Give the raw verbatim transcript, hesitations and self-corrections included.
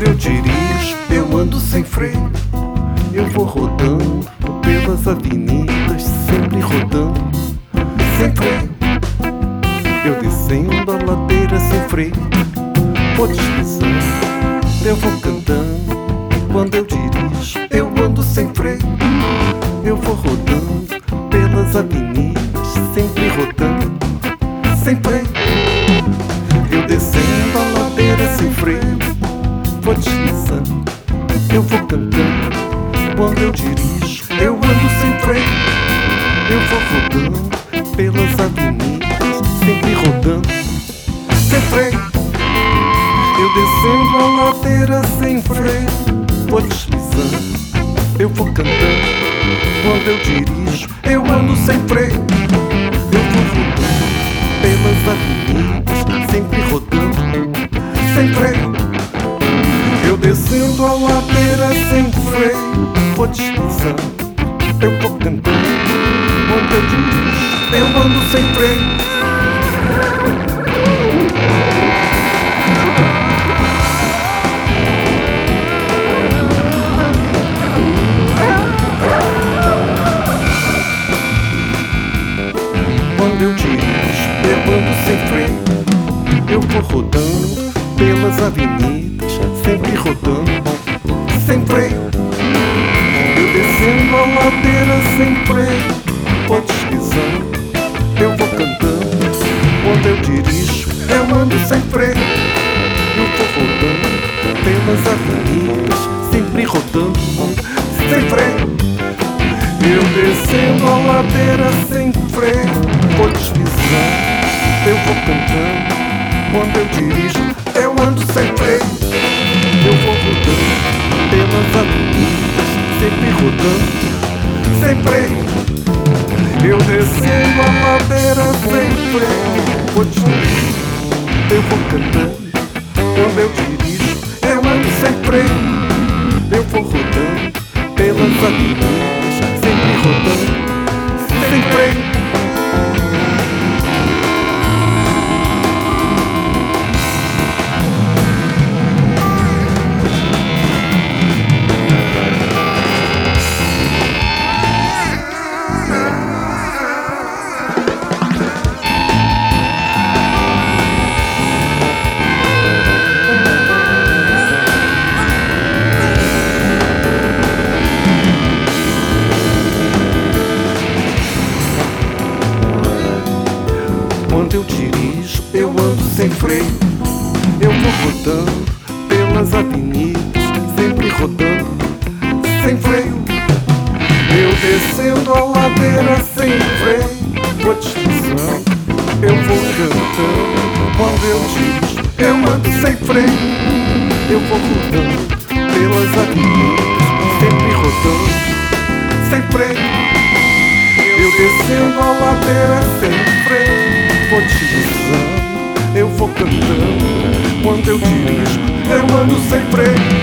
Quando eu dirijo, eu ando sem freio. Eu vou rodando pelas avenidas, sempre rodando sem freio. Eu descendo a ladeira sem freio, vou deslizando, eu vou cantando. Quando eu dirijo, eu ando sem freio. Eu vou rodando pelas avenidas, sempre rodando sem freio. Eu descendo a ladeira sem freio, vou deslizando, eu vou cantando. Quando eu dirijo, eu ando sem freio. Eu vou rodando pelas avenidas, sempre rodando sem freio. Eu descendo a ladeira sem freio, vou deslizando, eu vou cantando. Quando eu dirijo, eu ando sem freio. Eu vou rodando pelas avenidas, sempre rodando sem freio. Eu descendo a ladeira sem freio, vou deslizando, eu vou cantando. Quando eu dirijo, eu ando sem freio. Quando eu dirijo, eu ando sem freio. Eu vou rodando pelas avenidas, sempre rodando sem freio. Eu descendo a ladeira sem freio, vou deslizando, eu vou cantando. Quando eu dirijo, eu ando sem freio. Eu vou rodando pelas avenidas, sempre rodando sem freio. Eu descendo a ladeira sem freio, vou deslizando, eu vou cantando. Quando eu dirijo, eu ando sem freio. Eu vou rodando pelas avenidas, sempre rodando sem freio. Eu descendo a ladeira sem freio, vou deslizando, eu vou cantando. Quando eu dirijo, eu ando sem freio. Eu vou rodando pelas avenidas, sempre rodando sem freio. Quando eu dirijo, eu ando sem freio. Eu vou rodando pelas avenidas, sempre rodando sem freio. Eu descendo a ladeira sem freio, vou deslizando, eu vou cantando. Quando eu dirijo, eu ando sem freio. Eu vou rodando pelas avenidas, sempre rodando sem freio. Eu descendo a ladeira sem freio, vou deslizando, eu vou cantando. Quando eu dirijo, eu ando sem freio.